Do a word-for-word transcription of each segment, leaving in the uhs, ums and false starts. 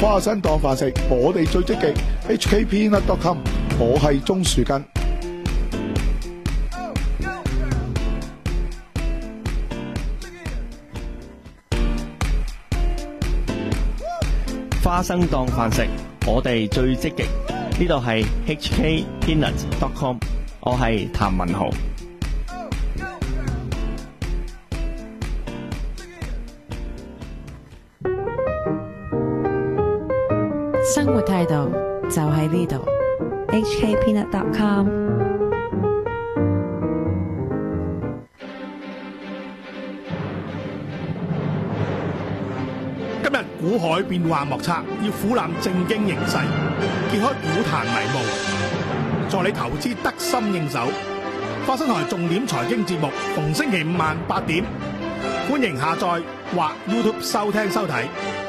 花生當飯食，我哋最積極 H K peanut dot com， 我係鍾樹根。 花生當飯食，我哋最積極。呢度係 H K peanut dot com， 我係譚文豪。 生活態度就喺呢度 ，H K peanut dot com。 今日股海變幻莫測，要俯覽正經形勢，揭開股壇迷霧，助你投資得心應手。花生台重點財經節目，逢星期五晚八點，歡迎下載或 YouTube 收聽收睇。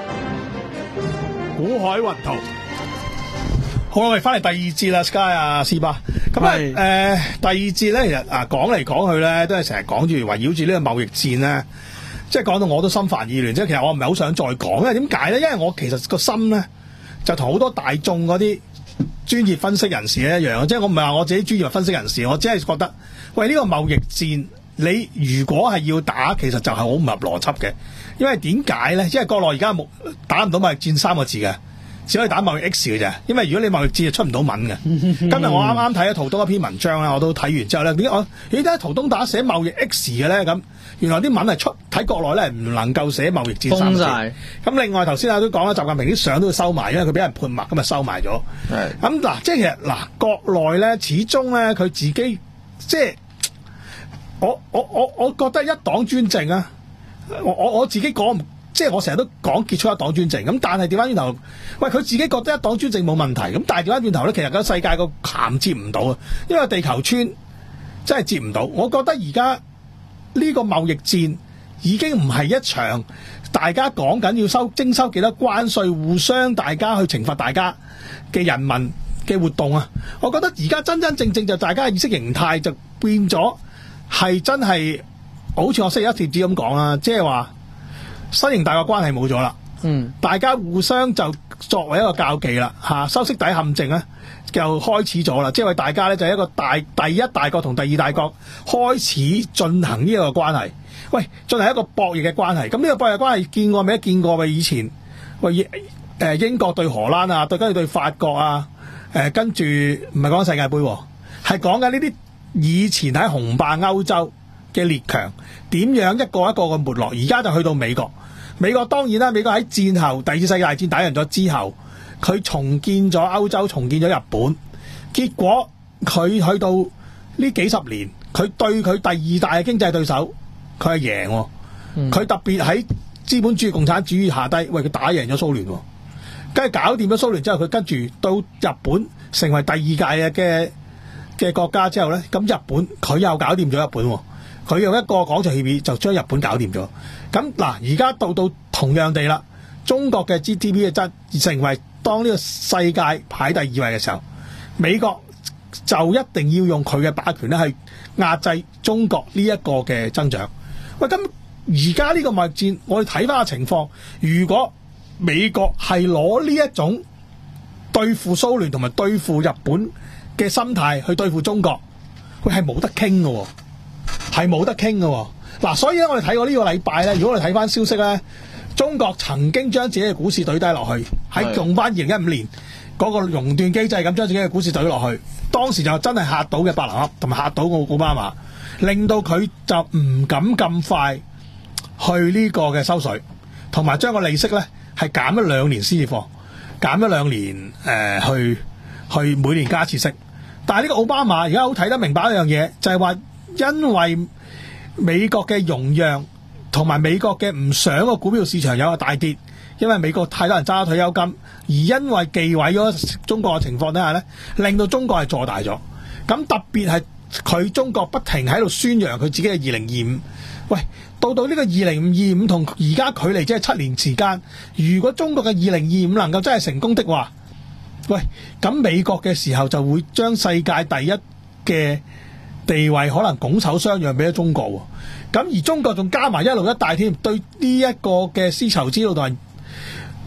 股海雲圖，好啦，我哋翻嚟第二節啦 ，Sky 啊，斯巴。咁啊，誒、呃，第二節咧，其實啊，講嚟講去咧，都係成日講住圍繞住呢個貿易戰咧。即係講到我都心煩意亂，即係其實我唔係好想再講，因為點解咧？因為我其實個心咧就同好多大眾嗰啲專業分析人士一樣，即係我唔係話我自己專業分析人士，我只係覺得，喂，呢個貿易戰你如果係要打，其實就係好唔合邏輯嘅，因為點解咧？因為國內而家冇打唔到貿易戰三個字嘅。只可以打貿易 X 嘅啫，因為如果你貿易戰就出唔到文嘅。今日我啱啱睇咗陶東一篇文章啦，我都睇完之後咧，點解我咦？點解陶東打寫貿易 X 嘅咧？咁原來啲文係出喺國內咧，唔能夠寫貿易戰三個字。咁另外頭先啊都講啦，習近平啲相都要收埋，因為佢俾人潑墨，咁啊收埋咗。咁嗱，即係其實嗱，國內咧始終咧佢自己即係我我我我覺得一黨專政啊，我我我自己講。即係我成日都講結束一黨專政，咁但係調翻轉頭，喂佢自己覺得一黨專政冇問題，咁但係調翻轉頭咧，其實個世界個銜接唔到啊，因為地球村真係接唔到。我覺得而家呢個貿易戰已經唔係一場大家講緊要收徵收幾多關稅，互相大家去懲罰大家嘅人民嘅活動啊！我覺得而家真真正正就大家嘅意識形態就變咗係真係，好似我星期一貼紙咁講啦，即係話。新型大國關係冇咗啦，嗯，大家互相就作為一個較技啦，嚇，修昔底陷阱咧就開始咗啦，即係話大家咧就係一個大第一大國同第二大國開始進行呢一個關係，喂，進行一個博弈嘅關係。咁呢個博弈關係見過未？見過嘅以前，喂，誒英國對荷蘭啊，對跟住對法國啊，誒跟住唔係講世界盃，係講緊呢啲以前喺雄霸歐洲嘅列強點樣一個一個嘅沒落，而家就去到美國。美國當然啦，美國喺戰後第二次世界大戰打贏咗之後，佢重建咗歐洲，重建咗日本。結果佢去到呢幾十年，佢對佢第二大嘅經濟對手，佢係贏。佢、嗯、特別喺資本主義、共產主義下低，喂佢打贏咗蘇聯，跟住搞掂咗蘇聯之後，佢跟住到日本成為第二屆嘅嘅國家之後咧，咁日本佢又搞掂咗日本。佢用一個廣場協議就將日本搞掂咗。咁嗱，而家到到同樣地啦，中國嘅 G D P 嘅質成為當呢個世界排第二位嘅時候，美國就一定要用佢嘅霸權咧，去壓制中國呢一個嘅增長。喂，咁而家呢個貿易戰，我哋睇翻個情況，如果美國係攞呢一種對付蘇聯同埋對付日本嘅心態去對付中國，佢係冇得傾嘅喎。係冇得傾嘅。嗱，所以咧我哋睇過呢個禮拜咧，如果我哋睇翻消息咧，中國曾經將自己嘅股市懟低落去，喺用翻二零一五年嗰個熔斷機制咁將自己嘅股市懟落去，當時就真係嚇到嘅伯南克同埋嚇到奧奧巴馬，令到佢就唔敢咁快去呢個嘅收水，同埋將個利息咧係減咗兩年先至放，減咗兩年誒、呃、去去每年加一次息。但係呢個奧巴馬而家好睇得明白一樣嘢，就係話。因為美國嘅容讓同埋美國嘅唔想個股票市場有個大跌，因為美國太多人揸退休金，而因為忌諱咗中國嘅情況底下呢，令到中國係坐大咗。咁特別係佢中國不停喺度宣揚佢自己嘅二零二五。喂，到到呢個二零二五同而家距離即係七年時間，如果中國嘅二零二五能夠真係成功的話，喂，咁美國嘅時候就會將世界第一嘅地位可能拱手相讓俾咗中國喎，咁而中國仲加埋一路一帶添，對呢一個嘅絲綢之路同埋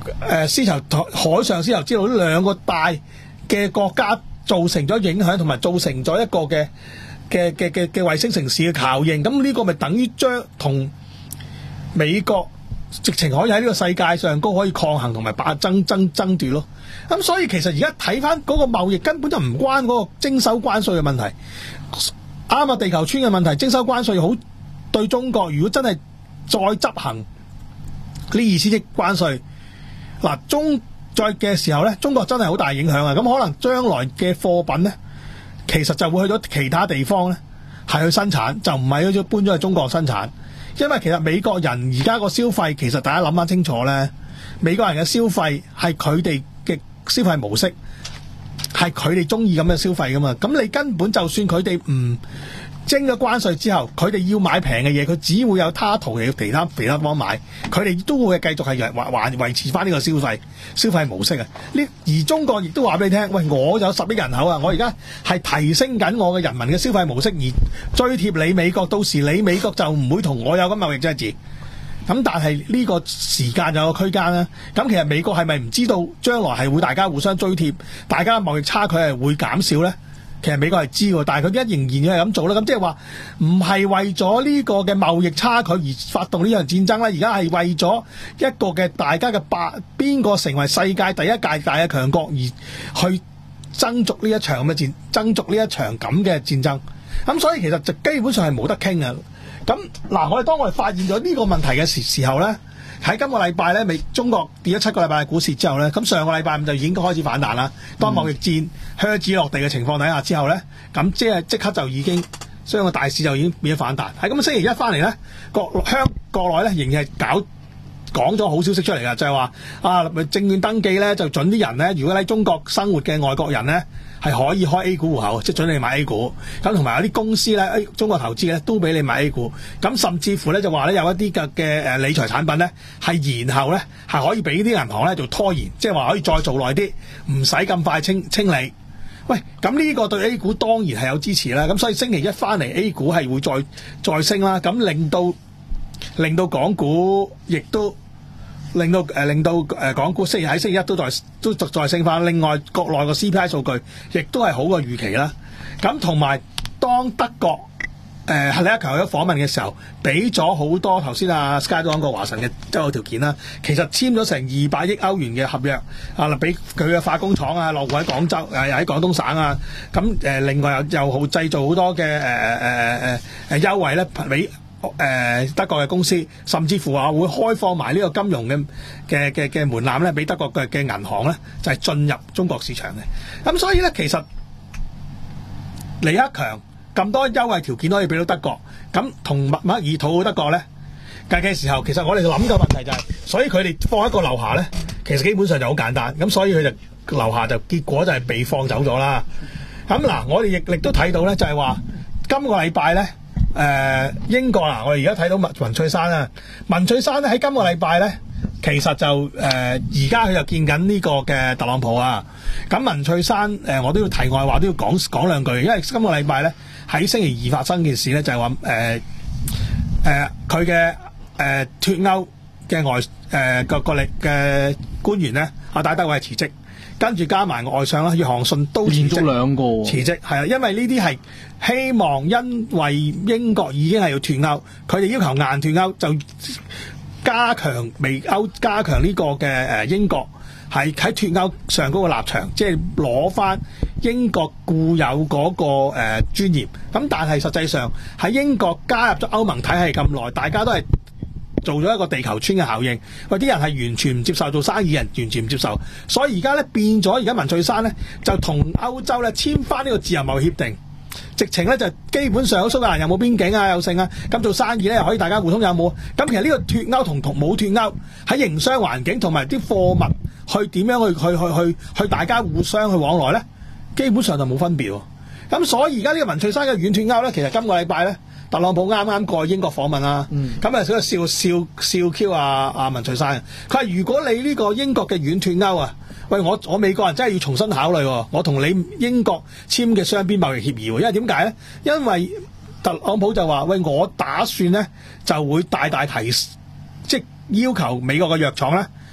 誒絲綢海上絲綢之路呢兩個大嘅國家造成咗影響，同埋造成咗一個嘅嘅嘅嘅嘅衛星城市嘅效應。咁呢個咪等於將同美國直情可以喺呢個世界上高可以抗衡同埋把爭爭爭奪咯。咁所以其實而家睇翻嗰個貿易根本就唔關嗰個徵收關稅嘅問題。啱啊，地球村嘅問題，徵收關稅好對中國。如果真係再執行呢二千億關稅，嗱中再嘅時候咧，中國真係好大影響啊！咁可能將來嘅貨品咧，其實就會去到其他地方咧，係去生產，就唔係去搬咗去中國生產。因為其實美國人而家個消費，其實大家諗翻清楚咧，美國人嘅消費係佢哋嘅消費模式。係佢哋中意咁嘅消費噶嘛？咁你根本就算佢哋唔徵咗關稅之後，佢哋要買平嘅嘢，佢只會有他途嘅其他其他地方買，佢哋都會繼續係維維維持翻呢個消費消費模式啊！呢而中國亦都話俾你聽，喂，我有十億人口啊，我而家係提升緊我嘅人民嘅消費模式，而追貼你美國，到時你美國就唔會同我有咁貿易爭執。咁但係呢個時間有個區間啦。咁其實美國係咪唔知道將來係會大家互相追貼，大家貿易差距係會減少呢？其實美國係知喎，但係佢一仍然要係咁做啦。咁即係話唔係為咗呢個嘅貿易差距而發動呢場戰爭啦，而家係為咗一個嘅大家嘅霸邊個成為世界第一屆大嘅強國而去爭逐呢一場咁嘅戰爭逐呢一場咁嘅戰爭。咁所以其實就基本上係冇得傾啊。咁嗱，我哋當我哋發現咗呢個問題嘅時時候咧，喺今個禮拜咧，美中國跌咗七個禮拜嘅股市之後咧，咁上個禮拜五就已經開始反彈啦。當貿易戰靴子落地嘅情況底下之後咧，咁即係即刻就已經將個大市就已經變咗反彈。喺咁星期一翻嚟咧，國香國內咧仍然係搞講咗好消息出嚟㗎，就係話啊，證券登記咧就準啲人咧，如果喺中國生活嘅外國人咧，係可以開 A 股戶口，即係準你買 A 股。咁同埋有啲公司咧，誒中國投資咧都俾你買 A 股。咁甚至乎咧就話咧有一啲嘅嘅誒理財產品咧係延後咧係可以俾啲銀行咧做拖延，即係話可以再做耐啲，唔使咁快清清理。喂，咁呢個對 A 股當然係有支持啦。咁所以星期一翻嚟 A 股係會再再升啦。咁令到令到港股亦都令到誒、呃、令到誒、呃、港股星期喺星期一都再都再升翻。另外國內個 C P I 數據亦都係好過預期啦。咁同埋當德國誒李克強去咗訪問嘅時候，俾咗好多頭先阿 Sky 都講過華晨嘅周有條件啦。其實簽咗成二百億歐元嘅合約啊，俾佢嘅化工廠啊落戶喺廣州誒喺廣東省啊。咁誒、呃、另外又又好製造好多嘅誒誒誒誒誒優惠咧俾。誒、呃、德國嘅公司，甚至乎話會開放埋呢個金融嘅嘅嘅嘅門檻咧，俾德國嘅嘅銀行咧，就係、是、進入中國市場嘅。咁所以咧，其實李克強咁多優惠條件可以俾到德國，咁同默默爾討好德國咧計嘅時候，其實我哋諗嘅問題就係、是，所以佢哋放一個樓下咧，其實基本上就好簡單。咁所以佢就樓下就結果就係被放走咗啦。咁嗱，我哋亦亦都睇到咧，就係話今個禮拜咧。誒、呃、英國啊，我哋而家睇到文文翠珊啊，文翠珊咧喺今個禮拜咧，其實就誒而家佢就見緊呢個嘅特朗普啊。咁文翠珊誒、呃，我都要題外話都要講講兩句，因為今個禮拜咧喺星期二發生嘅事咧，就係話誒誒佢嘅誒脫歐嘅外誒個個力嘅官員咧，阿戴德偉辭職。跟住加埋外相啦，約翰遜都辭職， 連續兩個辭職係啊，因為呢啲係希望，因為英國已經係要脫歐，佢哋要求硬脫歐，就加強美歐，加強呢個嘅誒英國係喺脫歐上嗰個立場，即係攞翻英國固有嗰個誒尊嚴。咁但係實際上喺英國加入咗歐盟體系咁耐，大家都係做咗一個地球村嘅效應，喂啲人係完全唔接受，做生意人完全唔接受，所以而家咧變咗，而家文翠珊咧就同歐洲咧簽翻呢個自由貿易協定，直情咧就基本上蘇格蘭又冇邊境啊，又剩啊，咁做生意咧又可以大家互通有冇？咁其實呢個脫歐同同冇脫歐喺營商環境同埋啲貨物去點樣去去去去去大家互相去往來咧，基本上就冇分別喎。咁所以而家呢個文翠珊嘅軟脫歐咧，其實今個禮拜咧。特朗普啱啱過去英國訪問啦，咁啊喺度笑笑笑 Q 啊啊文翠珊，佢話如果你呢個英國嘅軟脫歐啊，喂我我美國人真係要重新考慮喎，我同你英國簽嘅雙邊貿易協議喎，因為點解咧？因為特朗普就話喂我打算咧就會大大提，即係要求美國嘅藥廠咧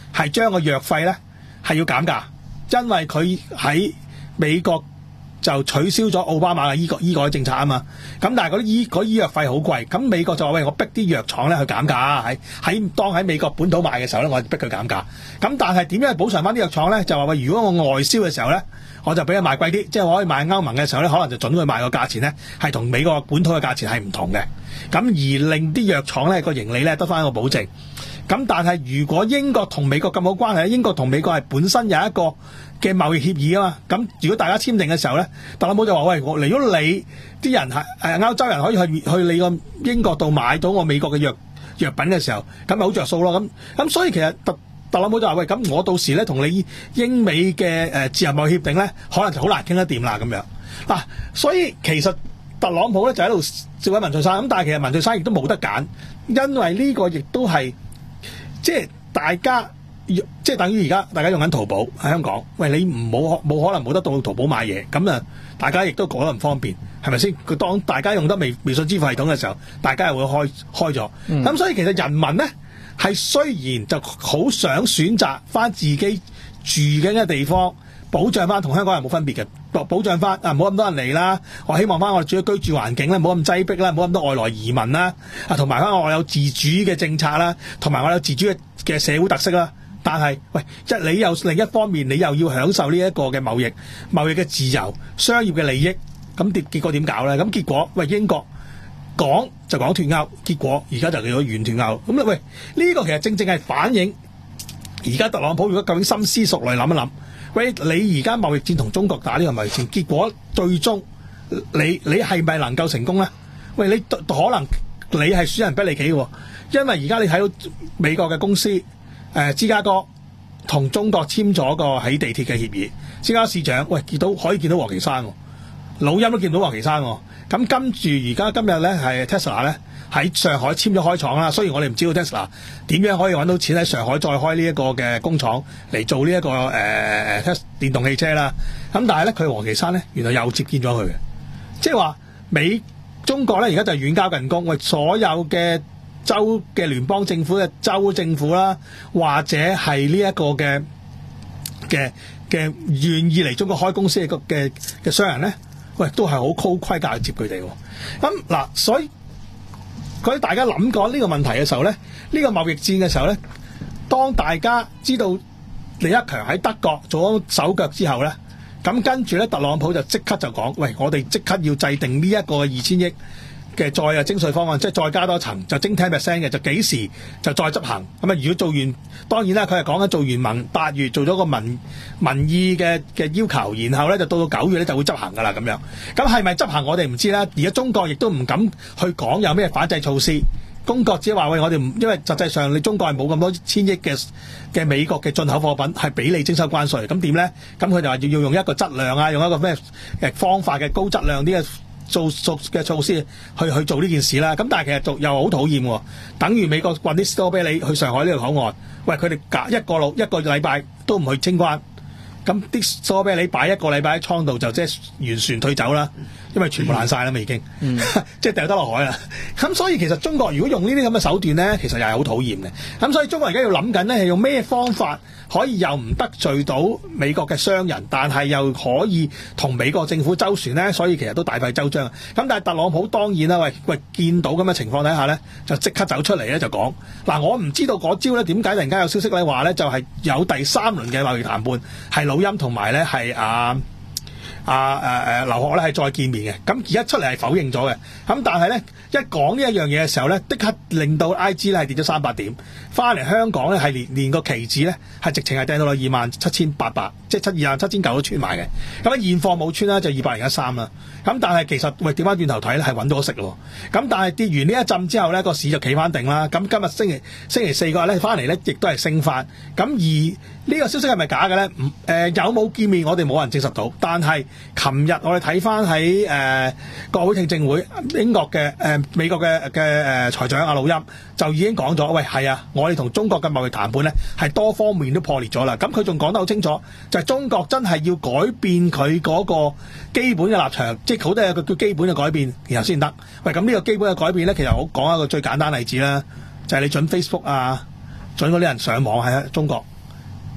係將個藥費咧係要減價，因為佢喺美國就取消咗奧巴馬嘅醫改醫改政策啊嘛。咁但係嗰啲醫嗰醫藥費好貴，咁美國就話喂，我逼啲藥廠咧去減價，喺喺當喺美國本土賣嘅時候咧，我逼佢減價。咁但係點樣去補償翻啲藥廠咧？就話喂，如果我外銷嘅時候咧，我就俾佢賣貴啲，即係我可以賣歐盟嘅時候咧，可能就準佢賣個價錢咧係同美國本土嘅價錢係唔同嘅。咁而令啲藥廠咧個盈利咧得翻一個保證。咁但係如果英國同美國咁好關係，英國同美國係本身有一個嘅貿易協議啊嘛。咁如果大家簽訂嘅時候咧，特朗普就話喂，我如果你啲人係誒歐洲人可以去去你個英國度買到我美國嘅藥藥品嘅時候，咁咪好着數咯。咁咁所以其實特特朗普就話喂，咁我到時咧同你英美嘅誒自由貿易協定咧，可能就好難傾得掂啦咁樣嗱。所以其實特朗普咧就喺度笑緊文翠珊，咁但係其實文翠珊亦都冇得揀，因為呢個亦都係。即係大家，即係等於而家大家用緊淘寶喺香港。喂，你唔冇冇可能冇得到淘寶買嘢，咁啊，大家亦都覺得唔方便，係咪先？佢當大家用得微微信支付系統嘅時候，大家係會開開咗。咁、嗯、所以其實人民咧係雖然就好想選擇翻自己住緊嘅地方，保障翻同香港人冇分別嘅，保障翻啊，唔好咁多人嚟啦。我希望翻我哋住嘅居住環境咧，唔好咁擠迫啦，唔好咁多外來移民啦。啊，同埋翻我有自主嘅政策啦，同埋我有自主嘅嘅社會特色啦。但係喂，即係你又另一方面，你又要享受呢一個嘅貿易貿易嘅自由、商業嘅利益，咁結結果點搞咧？咁結果喂，英國講就講脫歐，結果而家就叫咗軟脫歐。咁喂，呢、這個其實正正係反映而家特朗普如果究竟深思熟慮諗一諗。喂，你而家貿易戰同中國打呢個貿易戰，結果最終你你係咪能夠成功咧？喂，你可能你係輸人不利己嘅，因為而家你睇到美國嘅公司誒、呃、芝加哥同中國簽咗個起地鐵嘅協議，芝加哥市長喂見到可以見到王岐山，老陰都見到王岐山。咁跟住而家今日咧係 Tesla 咧喺上海簽咗開廠啦。雖然我哋唔知道 Tesla 點樣可以揾到錢喺上海再開呢一個嘅工廠嚟做呢、這、一個誒誒、呃、電動汽車啦。咁但係咧佢王岐山咧原來又接見咗佢嘅，即係話美中國咧而家就遠交近攻，為所有嘅州嘅聯邦政府嘅州政府啦，或者係呢一個嘅嘅嘅願意嚟中國開公司嘅嘅嘅商人咧。喂，都係好高規格去接佢哋喎。咁嗱，所以佢大家諗過呢個問題嘅時候咧，呢、呢個貿易戰嘅時候咧，當大家知道李克強喺德國做咗手腳之後咧，咁跟住咧特朗普就即刻就講：喂，我哋即刻要制定呢一個二千億嘅再啊徵稅方案，即係再加多層，就徵 ten percent 嘅，就幾時就再執行。咁啊，如果做完，當然啦，佢係講緊做完民八月做咗個民民意嘅嘅要求，然後咧就到到九月咧就會執行噶啦咁樣。咁係咪執行我哋唔知啦。而家中國亦都唔敢去講有咩反制措施。中國只係話喂，我哋唔，因為實際上你中國係冇咁多千億嘅嘅美國嘅進口貨品係俾你徵收關稅，咁點咧？咁佢就話要要用一個質量啊，用一個咩誒方法嘅高質量啲嘅。做做嘅措施去去做呢件事啦，咁但係其實做又好討厭喎，等於美國運啲士多啤梨去上海呢個口岸，喂佢哋隔一個路一個禮拜都唔去清關，咁啲士多啤梨擺一個禮拜喺倉度就即係完船退走啦，因為全部爛晒啦嘛已經，嗯、即係掉得落海啦。咁所以其實中國如果用呢啲咁嘅手段咧，其實又係好討厭嘅。咁所以中國而家要諗緊咧係用咩方法可以又唔得罪到美國嘅商人，但係又可以同美國政府周旋咧，所以其實都大費周章。咁但係特朗普當然啦，喂喂見到咁嘅情況底下咧，就即刻走出嚟咧就講嗱，我唔知道嗰招咧點解突然間有消息咧話咧就係有第三輪嘅貿易談判係老欽同埋咧係啊。啊誒誒劉鶴咧係再見面嘅，咁而家出嚟係否認咗嘅，咁但係咧一講呢一樣嘢嘅時候咧，即刻令到 I G 咧係跌咗三百點，翻嚟香港咧係連連個期指咧係直情係掟到落二萬七千八百，即係七二萬七千九都穿埋嘅，咁啊現貨冇穿啦，就二百零一三啦，咁但係其實喂調翻轉頭睇咧係揾到食咯，咁但係跌完呢一陣之後咧個市就企翻定啦，咁今日星期星期四嗰日咧翻嚟咧亦都係升翻，咁而呢個消息係咪假嘅咧？唔、呃、有冇見面我哋冇人證實到，但係琴日我哋睇翻喺誒國會聽證會，英國嘅誒、呃、美國嘅嘅誒財長阿魯欽就已經講咗，喂係啊，我哋同中國嘅貿易談判咧係多方面都破裂咗啦。咁佢仲講得好清楚，就係、是、中國真係要改變佢嗰個基本嘅立場，即係好多有個叫基本嘅改變，然後先得。喂，咁呢個基本嘅改變咧，其實我講一個最簡單例子啦，就係、是、你準 Facebook 啊，準嗰啲人上網喺中國。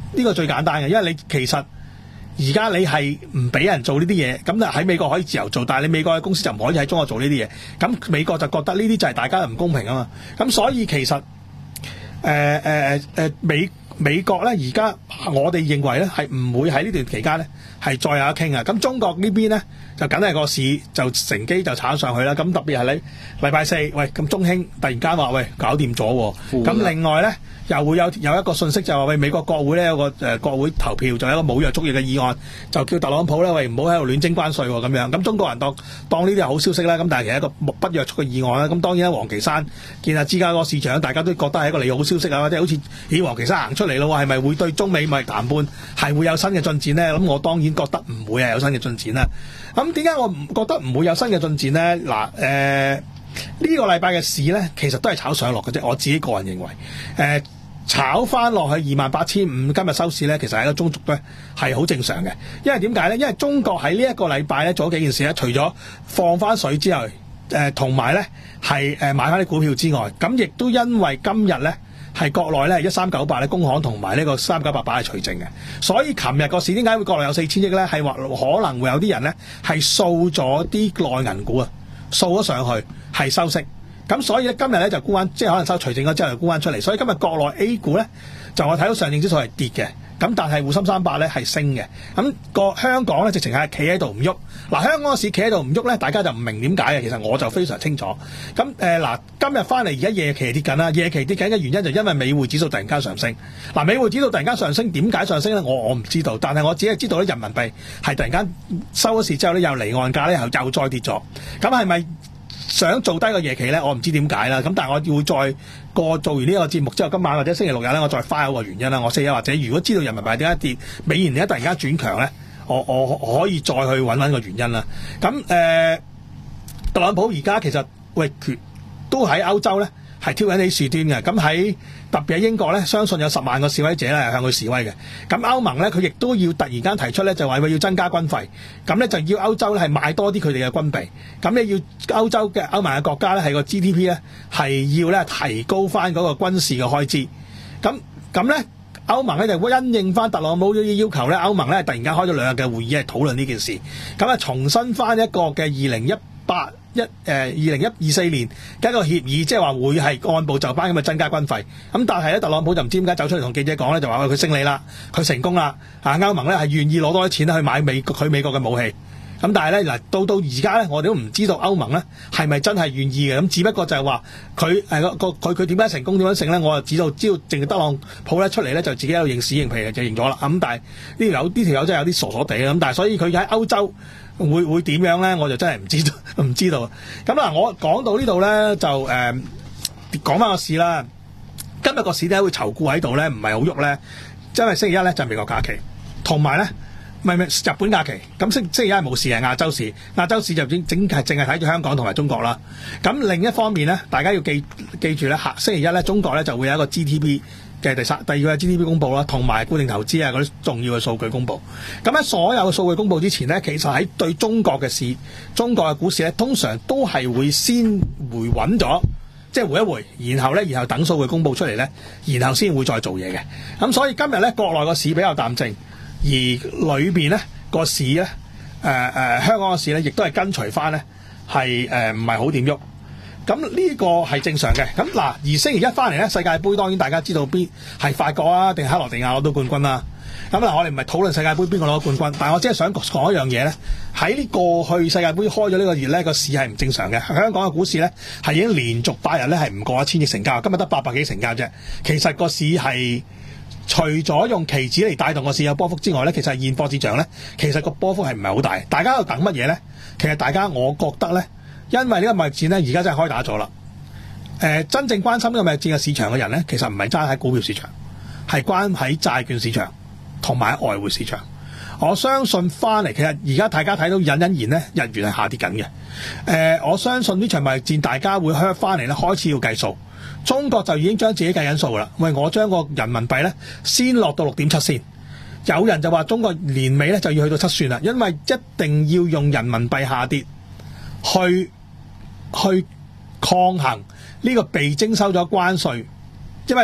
呢個最簡單嘅，因為你其實而家你係唔俾人做呢啲嘢，咁就喺美國可以自由做，但係你美國嘅公司就唔可以喺中國做呢啲嘢，咁美國就覺得呢啲就係大家唔公平啊嘛，咁所以其實誒誒誒美美國咧而家我哋認為咧係唔會喺呢段期間咧係再有得傾啊，咁中國呢邊咧就梗係個市就乘機就炒上去啦，咁特別係你禮拜四，喂咁中興突然間話喂搞掂咗喎，咁另外咧又會有有一個信息就話喂美國國會咧有個誒、呃、國會投票就有一個冇約束力嘅議案，就叫特朗普咧喂唔好喺度亂徵關稅喎咁樣，咁中國人當當呢啲係好消息啦，咁但係其實一個不約束嘅議案啦，咁當然黃岐山見下芝加哥市場，大家都覺得係一個利好消息啊，或者好似咦黃岐山行出嚟咯，係咪會對中美貿易談判係會有新嘅進展咧？咁我當然覺得唔會係有新嘅進展啦。咁點解我唔覺得唔會有新嘅進展咧？嗱，誒、呃、呢、呢個禮拜嘅市咧，其實都係炒上落嘅啫。我自己個人認為，誒、呃、炒翻落去二萬八千五，今日收市咧，其實係一個中軸咧係好正常嘅。因為點解咧？因為中國喺呢一個禮拜咧做咗幾件事咧，除咗放翻水之後，誒同埋咧係誒買翻啲股票之外，咁亦都因為今日咧。係國內咧係一三九八咧，工行同埋呢個三九八八係除淨嘅，所以琴日個市點解會國內有四千億咧？係話可能會有啲人咧係掃咗啲內銀股啊，掃咗上去係收息，咁所以咧今日咧就沽翻，即係可能收除淨咗之後就沽翻出嚟，所以今日國內 A 股咧就我睇到上證指數係跌嘅，咁但係滬深三百咧係升嘅，咁、個香港咧直情係企喺度唔喐。嗱，香港個市企喺度唔喐咧，大家就唔明點解嘅。其實我就非常清楚。咁誒嗱，今日翻嚟而家夜期跌緊啦，夜期跌緊嘅原因就因為美匯指數突然間上升。嗱，美匯指數突然間上升，點解上升咧？我我唔知道，但係我只係知道咧，人民幣係突然間收咗市之後咧，又離岸價咧又又再跌咗。咁係咪想做低個夜期咧？我唔知點解啦。咁但係我會再過做完呢個節目之後，今晚或者星期六日咧，我再翻個原因啦。我四日或者如果知道人民幣點解跌，美元點解突然間轉強咧？我我可以再去揾揾個原因啦。咁誒、呃，特朗普而家其實喂，都喺歐洲咧係挑緊啲事端嘅。咁喺特別喺英國咧，相信有十萬個示威者咧係向佢示威嘅。咁歐盟咧，佢亦都要突然間提出咧，就話要增加軍費。咁咧就要歐洲咧係買多啲佢哋嘅軍備。咁你要歐洲嘅歐盟嘅國家咧係個 G D P 咧係要咧提高翻嗰個軍事嘅開支。咁咁咧。歐盟咧就會因應翻特朗普嘅要求咧，歐盟咧突然間開咗兩日嘅會議係討論呢件事，咁啊重新翻一個嘅二零一八一誒二零一二四年嘅一個協議，即係話會係按部就班咁去增加軍費。咁但係咧，特朗普就唔知點解走出嚟同記者講咧，就話佢勝利啦，佢成功啦，啊歐盟咧係願意攞多啲錢去買美佢美國嘅武器。咁但係咧嗱，到到而家咧，我哋都唔知道歐盟咧係咪真係願意嘅。咁只不過就係話佢誒個佢佢點解成功點樣成咧？我就知道知道淨係特朗普咧出嚟咧就自己喺度認屎認屁就認咗啦。咁但係呢條友呢條友真係有啲傻傻地咁。但係所以佢喺歐洲會會點樣咧？我就真係唔知道唔知道。咁嗱，我講到呢度咧就誒講翻個市啦。今日個市點解會籌固喺度咧？唔係好喐咧，因為星期一咧就係美國假期，同埋咧。唔係唔係日本假期，咁星星期一係冇事嘅亞洲市，亞洲市就整整係淨係睇住香港同埋中國啦。咁另一方面咧，大家要記記住咧，下星期一咧，中國咧就會有一個 G D P 嘅第三第二個 G D P 公佈啦，同埋固定投資啊嗰啲重要嘅數據公佈。咁喺所有嘅數據公佈之前咧，其實喺對中國嘅市、中國嘅股市咧，通常都係會先回穩咗，即係回一回，然後咧，然後等數據公佈出嚟咧，然後先會再做嘢嘅。咁所以今日咧，國內個市比較淡靜。而裏邊咧個市咧，誒、呃、誒、呃、香港個市咧，亦都係跟隨翻咧，係誒唔係好點喐。咁呢個係正常嘅。咁嗱，而星期一翻嚟咧，世界盃當然大家知道邊係法國啊，定係克羅地亞攞到冠軍啦。咁嗱，我哋唔係討論世界盃邊個攞冠軍，但係我只係想講一樣嘢咧。喺呢過去世界盃開咗呢個月咧，個市係唔正常嘅。香港嘅股市咧係已經連續八日咧係唔過一千億成交，今日得八百幾成交啫。其實個市係。除咗用期指嚟帶動個市有波幅之外咧，其實現貨市場咧，其實個波幅係唔係好大。大家喺度等乜嘢咧？其實大家我覺得咧，因為呢個貿易戰咧，而家真係開打咗啦。誒、呃，真正關心呢個貿易戰嘅市場嘅人咧，其實唔係揸喺股票市場，係關喺債券市場同埋喺外匯市場。我相信翻嚟，其實而家大家睇到隱隱然咧，日元係下跌緊嘅。誒、呃，我相信呢場貿易戰大家會開翻嚟咧，開始要計數。中國就已經將自己計緊數啦。喂，我將個人民幣咧先落到六點七先。有人就話中國年尾咧就要去到七算啦，因為一定要用人民幣下跌去去抗衡呢個被徵收咗關稅。因為你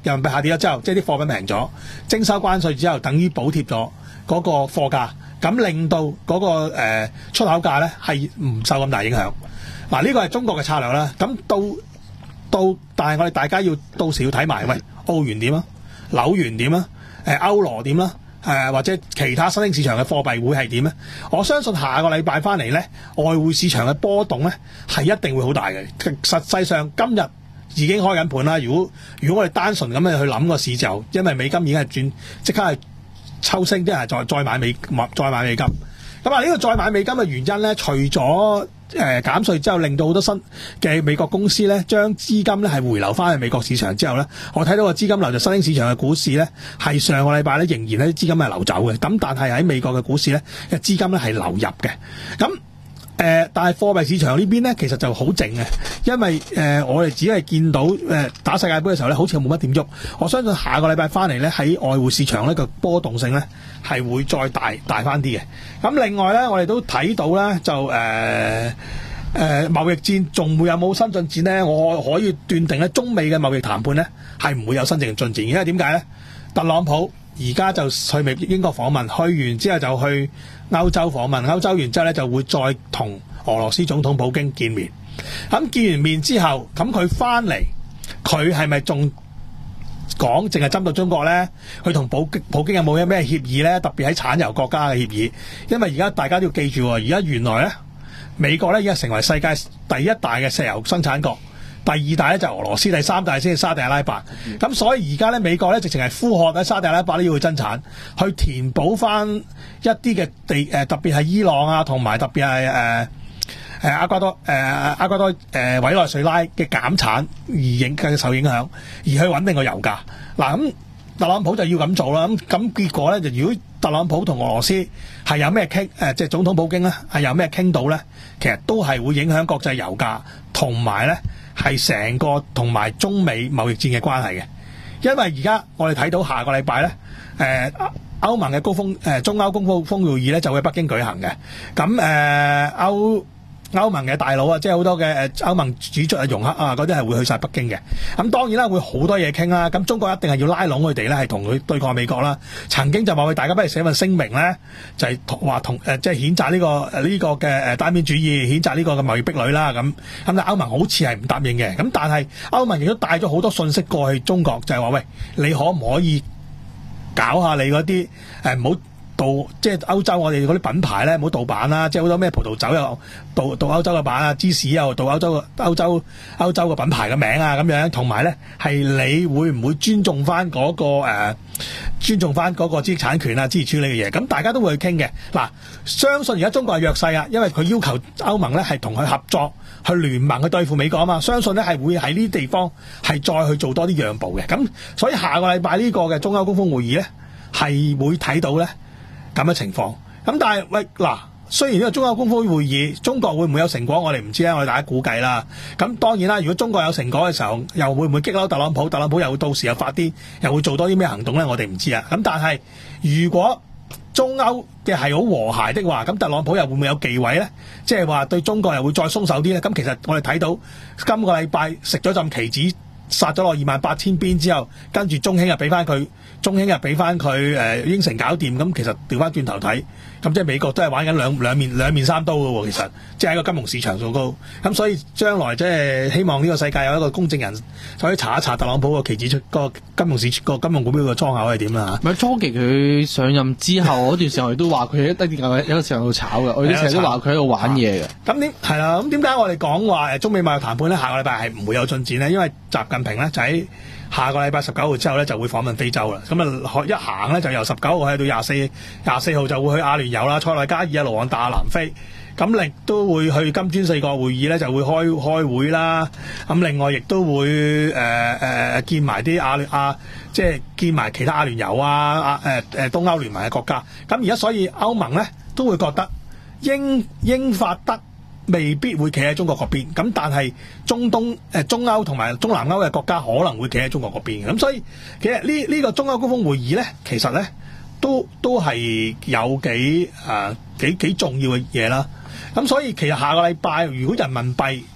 人民幣下跌咗之後，即係啲貨品平咗，徵收關稅之後，等於補貼咗嗰個貨價，咁令到嗰、那個、呃、出口價咧係唔受咁大影響。嗱、啊，呢、這個係中國嘅策略啦。咁到到，但係我哋大家要到時要睇埋，喂，澳元點啊，紐元點啊，誒歐羅點啦。誒、呃、或者其他新興市場嘅貨幣會係點咧？我相信下個禮拜翻嚟咧，外匯市場嘅波動咧係一定會好大嘅。實際上今日已經開緊盤啦。如果如果我哋單純咁樣去諗個市就，因為美金已經係轉即刻係抽升，即係再再買美再買美金。咁啊，呢個再買美金嘅原因咧，除咗誒、呃、減稅之後，令到好多新嘅美國公司咧，將資金咧係回流翻去美國市場之後咧，我睇到個資金流就新興市場嘅股市咧，係上個禮拜咧仍然咧資金係流走嘅。咁但係喺美國嘅股市咧，嘅資金咧係流入嘅。咁誒、呃，但係貨幣市場呢邊咧，其實就好靜嘅，因為誒、呃、我哋只係見到誒、呃、打世界盃嘅時候咧，好似冇乜點喐。我相信下個禮拜翻嚟咧，喺外匯市場呢個波動性咧係會再大大翻啲嘅。咁另外咧，我哋都睇到咧就誒。呃誒、呃、貿易戰仲會有冇新進展呢？我可以斷定咧，中美嘅貿易談判呢係唔會有新正進展，因為點解呢？特朗普而家就去美英國訪問，去完之後就去歐洲訪問，歐洲完之後呢就會再同俄羅斯總統普京見面。咁見完面之後，咁佢翻嚟，佢係咪仲講淨係針對中國呢？佢同普京普京有冇咩協議呢？特別喺產油國家嘅協議，因為而家大家都要記住，而家原來呢。美國咧已經成為世界第一大嘅石油生產國，第二大咧就係俄羅斯，第三大先係沙地阿拉伯。咁、嗯、所以而家咧美國咧直情係呼喝喺沙地阿拉伯都要去增產，去填補翻一啲嘅地誒，特別係伊朗啊，同埋特別係誒誒阿瓜多誒、呃、阿瓜多誒、呃、委內瑞拉嘅減產而影嘅受影響，而去穩定個油價。嗱咁。特朗普就要咁做啦，咁咁結果咧就如果特朗普同俄羅斯係有咩傾，誒即係總統普京咧係有咩傾到咧，其實都係會影響國際油價同埋咧係成個同埋中美貿易戰嘅關係嘅，因為而家我哋睇到下個禮拜咧，誒歐盟嘅高峰誒中歐高峰會議咧就會喺北京舉行嘅，咁誒歐。歐盟嘅大佬啊，即係好多嘅誒歐盟主席啊、容克啊嗰啲係會去晒北京嘅。咁當然啦，會好多嘢傾啦。咁中國一定係要拉攏佢哋咧，係同佢對抗美國啦。曾經就話佢大家不如寫份聲明咧，就係話同誒即係譴責呢個誒呢個嘅誒單邊主義，譴責呢個嘅貿易壁壘啦。咁咁但歐盟好似係唔答應嘅。咁但係歐盟亦都帶咗好多信息過去中國，就係話喂，你可唔可以搞下你嗰啲誒唔好？盜即係歐洲我哋嗰啲品牌咧，唔好盜版啦！即係好多咩葡萄酒又盜盜歐洲嘅版啊，芝士又盜歐洲嘅歐洲歐洲嘅品牌嘅名啊咁樣，同埋咧係你會唔會尊重翻嗰、那個誒、呃、尊重翻嗰個知識產權啊、知識處理嘅嘢？咁大家都會去傾嘅。嗱，相信而家中國係弱勢啊，因為佢要求歐盟咧係同佢合作去聯盟去對付美國啊嘛。相信咧係會喺呢啲地方係再去做多啲讓步嘅。咁所以下個禮拜呢個嘅中歐高峰會議咧係會睇到咧。咁嘅情況，咁但係喂嗱，雖然呢個中歐高峰會議，中國會唔會有成果，我哋唔知啦，我哋大家估計啦。咁當然啦，如果中國有成果嘅時候，又會唔會激嬲特朗普？特朗普又會到時又發啲，又會做多啲咩行動咧？我哋唔知啊。咁但係如果中歐嘅係好和諧的話，咁特朗普又會唔會有忌諱咧？即係話對中國又會再鬆手啲咧？咁其實我哋睇到今個禮拜食咗陣棋子。殺咗落二萬八千邊之後，跟住中興又俾翻佢，中興又俾翻佢誒應承搞掂，咁其實調翻轉頭睇，咁即係美國都係玩緊兩兩面兩面三刀嘅喎，其實即係喺個金融市場做高，咁所以將來即係希望呢個世界有一個公正人可以查一查特朗普個期指出個金融市個金融股票嘅倉口係點啦嚇。咪初期佢上任之後嗰段時候，我哋都話佢一啲有有個時候喺度炒嘅，我哋成日都話佢喺度玩嘢嘅。 咁點係啦？咁點解我哋講話誒中美貿易談判咧？下個禮拜係唔會有進展咧？因為習近平咧就喺下個禮拜十九號之後咧就會訪問非洲啦，咁啊一行咧就由十九號去到廿四廿四號就會去阿聯酋啦、塞內加爾一路往打南非，咁亦都會去金磚四國會議咧就會開開會啦，咁另外亦都會誒誒、呃、見埋啲阿亞即係見埋其他阿聯酋啊誒誒東歐聯盟嘅國家，咁而家所以歐盟咧都會覺得英英法德未必會企喺中國嗰邊，咁但係中東誒中歐同埋中南歐嘅國家可能會企喺中國嗰邊嘅，咁所以其實呢呢個中歐高峰會議咧，其實咧都都係有幾誒、呃、幾幾重要嘅嘢啦。咁所以其實下個禮拜如果人民幣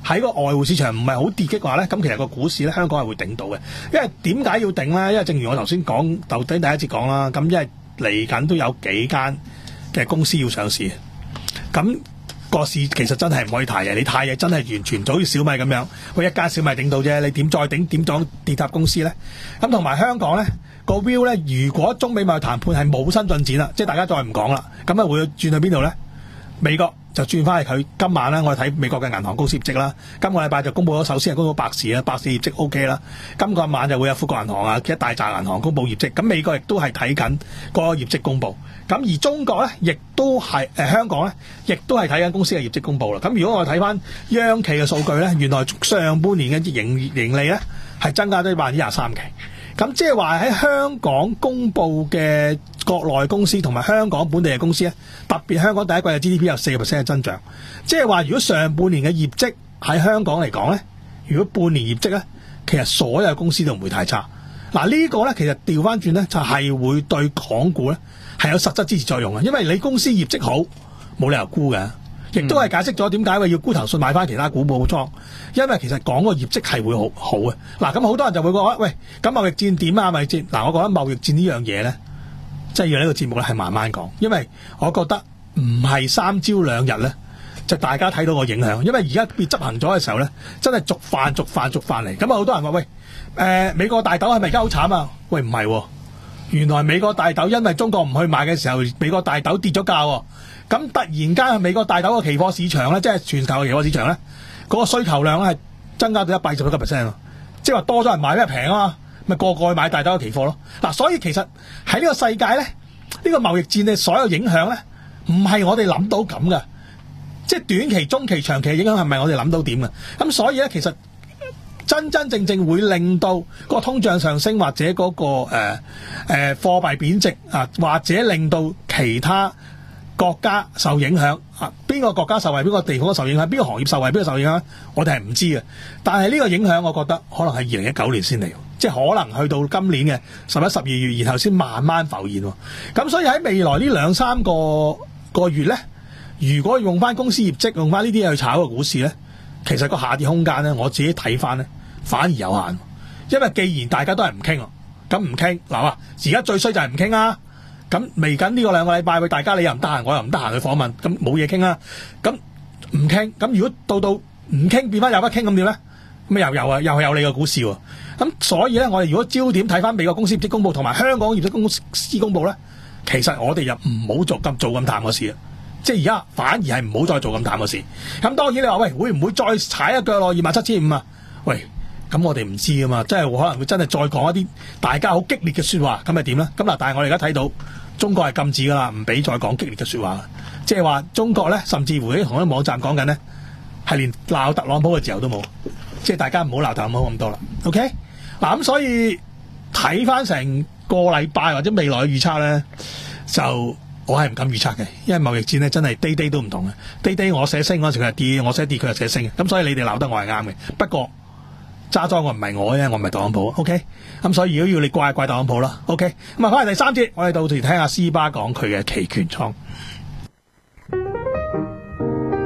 喺個外匯市場唔係好跌嘅話咧，咁其實個股市咧香港係會頂到嘅。因為點解要頂咧？因為正如我頭先講，頭頂第一節講啦，咁因為嚟緊都有幾間嘅公司要上市，咁個市其實真係唔可以太嘢，你太嘢真係完全就好似小米咁樣，喂一間小米頂到啫，你點再頂點咗跌塔公司咧？咁同埋香港咧個 view 咧，如果中美貿易談判係冇新進展啦，即係大家再唔講啦，咁啊會轉去邊度咧？美國就轉翻去佢今晚咧，我哋睇美國嘅銀行公司業績啦。今個禮拜就公布咗，首先係公布百事啦，百事業績 O K 啦。今個晚就會有富國銀行啊，一大紮銀行公布業績。咁美國亦都係睇緊個業績公布。咁而中國咧，亦都係誒、呃、香港咧，亦都係睇緊公司嘅業績公布啦。咁如果我哋睇翻央企嘅數據咧，原來上半年嘅盈盈利咧係增加咗百分之廿三嘅。咁即係話喺香港公布嘅國內公司同埋香港本地嘅公司咧，特別香港第一季嘅 G D P 有四個 percent 嘅增長。即係話如果上半年嘅業績喺香港嚟講咧，如果半年業績咧，其實所有公司都唔會太差。嗱、這個、呢個咧其實調翻轉咧就係、是、會對港股咧係有實質支持作用嘅，因為你公司業績好，冇理由沽嘅。亦都係解釋咗點解話要沽騰訊買翻其他股補倉，因為其實講個業績係會好好嘅。嗱，咁好多人就會講喂，咁貿易戰點啊？貿易戰嗱，我覺得貿易戰呢樣嘢咧，即係要呢個節目咧係慢慢講，因為我覺得唔係三朝兩日咧，就大家睇到個影響。因為而家變執行咗嘅時候咧，真係逐範逐範逐範嚟。咁啊，好多人話喂，誒、呃、美國大豆係咪而家好慘啊？喂，唔係、啊，原來美國大豆因為中國唔去買嘅時候，美國大豆跌咗價喎。咁突然間美國大豆嘅期貨市場咧，即係全球嘅期貨市場咧，嗰、那個需求量咧係增加到一百二十一個 percent 咯，即係話多咗人買，因為平啊嘛，咪個個去買大豆嘅期貨咯。嗱、啊，所以其實喺呢個世界咧，呢、這個貿易戰嘅所有影響咧，唔係我哋諗到咁嘅，即係短期、中期、長期嘅影響係咪我哋諗到點嘅？咁所以咧，其實真真正正會令到個通脹上升，或者嗰、那個誒誒、呃、貨幣貶值啊，或者令到其他國家受影響啊，邊個國家受惠，邊個地方受影響，邊個行業受惠，邊個受影響，我哋係唔知嘅。但係呢個影響，我覺得可能係二零一九年先嚟，即係可能去到今年嘅十一、十二月，然後先慢慢浮現。咁所以喺未來呢兩三個個月呢，如果用翻公司業績，用翻呢啲嘢去炒個股市呢，其實個下跌空間呢，我自己睇翻呢，反而有限。因為既然大家都係唔傾，咁唔傾嗱啊，而家最衰就係唔傾啊。咁嚟緊呢個兩個禮拜，喂大家你又唔得閒，我又唔得閒去訪問，咁冇嘢傾啦。咁唔傾，咁如果到到唔傾變翻有得傾咁點咧？咁又有啊，又係有你個股市喎。咁所以咧，我哋如果焦點睇翻美國公司業績公佈同埋香港業績公司公佈咧，其實我哋又唔好做咁做咁淡嘅事啊。即係而家反而係唔好再做咁淡嘅事。咁當然你話喂，會唔會再踩一腳落二萬七千五啊？喂，咁我哋唔知啊嘛，即係可能會真係再講一啲大家好激烈嘅説話，咁係點咧？咁嗱，但係我哋而家睇到中國係禁止噶啦，唔俾再講激烈嘅説話。即係話中國咧，甚至乎喺同一網站講緊咧，係連鬧特朗普嘅自由都冇。即係大家唔好鬧特朗普咁多啦。OK，嗱咁所以睇翻成個禮拜或者未來嘅預測咧，就我係唔敢預測嘅，因為貿易戰咧真係 day day 都唔同嘅。day day 我寫升嗰陣時佢係跌，我寫跌佢係寫升嘅。咁所以你哋鬧得我係啱嘅。不過揸莊我唔係我啫，我唔係特朗普。OK，咁所以如果要你怪怪特朗普啦。OK，咁啊翻嚟第三節，我哋到時聽下斯巴講佢嘅期權倉。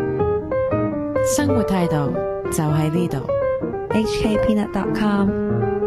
生活態度就喺呢度。H K Peanut dot com